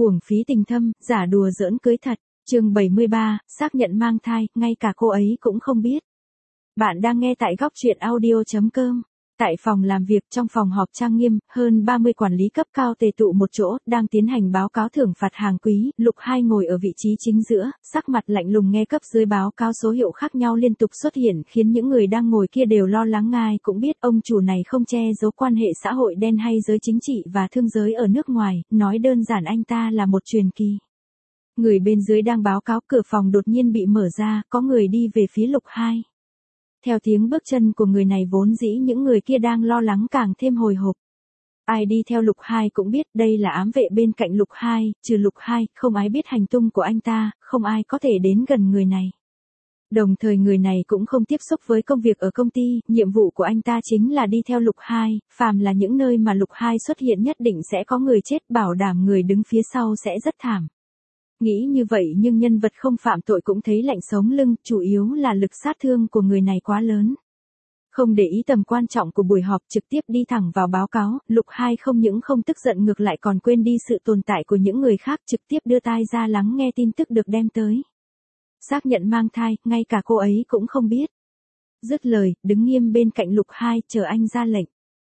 Uổng phí tình thâm, giả đùa giỡn cưới thật. Chương 73, xác nhận mang thai, ngay cả cô ấy cũng không biết. Bạn đang nghe tại góc truyện audio.com. Tại phòng làm việc trong phòng họp trang nghiêm, hơn 30 quản lý cấp cao tề tụ một chỗ, đang tiến hành báo cáo thưởng phạt hàng quý. Lục Hai ngồi ở vị trí chính giữa, sắc mặt lạnh lùng nghe cấp dưới báo cáo số hiệu khác nhau liên tục xuất hiện, khiến những người đang ngồi kia đều lo lắng. Ngài cũng biết ông chủ này không che giấu quan hệ xã hội đen hay giới chính trị và thương giới ở nước ngoài, nói đơn giản anh ta là một truyền kỳ. Người bên dưới đang báo cáo, cửa phòng đột nhiên bị mở ra, có người đi về phía Lục Hai. Theo tiếng bước chân của người này, vốn dĩ những người kia đang lo lắng càng thêm hồi hộp. Ai đi theo Lục Hai cũng biết đây là ám vệ bên cạnh Lục Hai, trừ Lục Hai, không ai biết hành tung của anh ta, không ai có thể đến gần người này. Đồng thời người này cũng không tiếp xúc với công việc ở công ty, nhiệm vụ của anh ta chính là đi theo Lục Hai, phàm là những nơi mà Lục Hai xuất hiện nhất định sẽ có người chết, bảo đảm người đứng phía sau sẽ rất thảm. Nghĩ như vậy nhưng nhân vật không phạm tội cũng thấy lạnh sống lưng, chủ yếu là lực sát thương của người này quá lớn. Không để ý tầm quan trọng của buổi họp, trực tiếp đi thẳng vào báo cáo, Lục Hai không những không tức giận ngược lại còn quên đi sự tồn tại của những người khác, trực tiếp đưa tai ra lắng nghe tin tức được đem tới. Xác nhận mang thai, ngay cả cô ấy cũng không biết. Dứt lời, đứng nghiêm bên cạnh Lục Hai, chờ anh ra lệnh.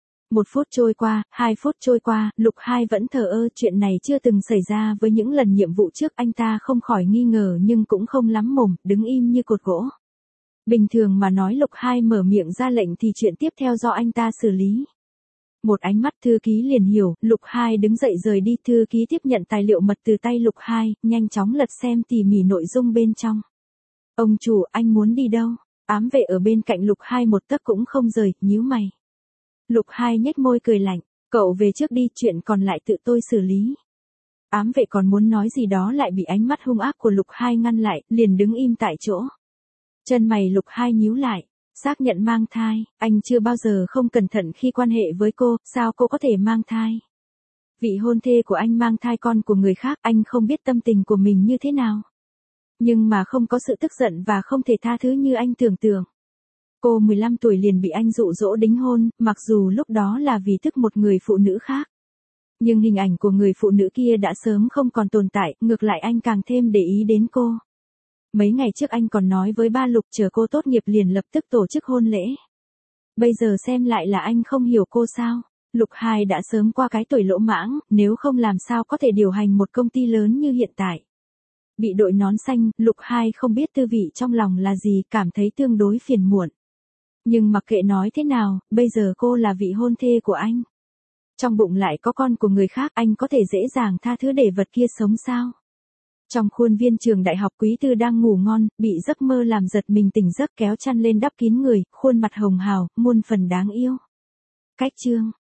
1 phút trôi qua, 2 phút trôi qua, Lục Hai vẫn thờ ơ, chuyện này chưa từng xảy ra với những lần nhiệm vụ trước, anh ta không khỏi nghi ngờ nhưng cũng không lắm mồm, đứng im như cột gỗ. Bình thường mà nói Lục Hai mở miệng ra lệnh thì chuyện tiếp theo do anh ta xử lý. Một ánh mắt thư ký liền hiểu, Lục Hai đứng dậy rời đi, thư ký tiếp nhận tài liệu mật từ tay Lục Hai, nhanh chóng lật xem tỉ mỉ nội dung bên trong. Ông chủ, anh muốn đi đâu? Ám vệ ở bên cạnh Lục Hai một tấc cũng không rời, nhíu mày. Lục Hai nhếch môi cười lạnh, cậu về trước đi, chuyện còn lại tự tôi xử lý. Ám vệ còn muốn nói gì đó lại bị ánh mắt hung ác của Lục Hai ngăn lại, liền đứng im tại chỗ. Chân mày Lục Hai nhíu lại, xác nhận mang thai, anh chưa bao giờ không cẩn thận khi quan hệ với cô, sao cô có thể mang thai? Vị hôn thê của anh mang thai con của người khác, anh không biết tâm tình của mình như thế nào. Nhưng mà không có sự tức giận và không thể tha thứ như anh tưởng tượng. Cô 15 tuổi liền bị anh dụ dỗ đính hôn, mặc dù lúc đó là vì thích một người phụ nữ khác. Nhưng hình ảnh của người phụ nữ kia đã sớm không còn tồn tại, ngược lại anh càng thêm để ý đến cô. Mấy ngày trước anh còn nói với ba Lục chờ cô tốt nghiệp liền lập tức tổ chức hôn lễ. Bây giờ xem lại là anh không hiểu cô sao? Lục Hai đã sớm qua cái tuổi lỗ mãng, nếu không làm sao có thể điều hành một công ty lớn như hiện tại. Bị đội nón xanh, Lục Hai không biết tư vị trong lòng là gì, cảm thấy tương đối phiền muộn. Nhưng mặc kệ nói thế nào, bây giờ cô là vị hôn thê của anh. Trong bụng lại có con của người khác, anh có thể dễ dàng tha thứ để vật kia sống sao? Trong khuôn viên trường đại học, Quý Tư đang ngủ ngon, bị giấc mơ làm giật mình tỉnh giấc, kéo chăn lên đắp kín người, khuôn mặt hồng hào, muôn phần đáng yêu. Cách chương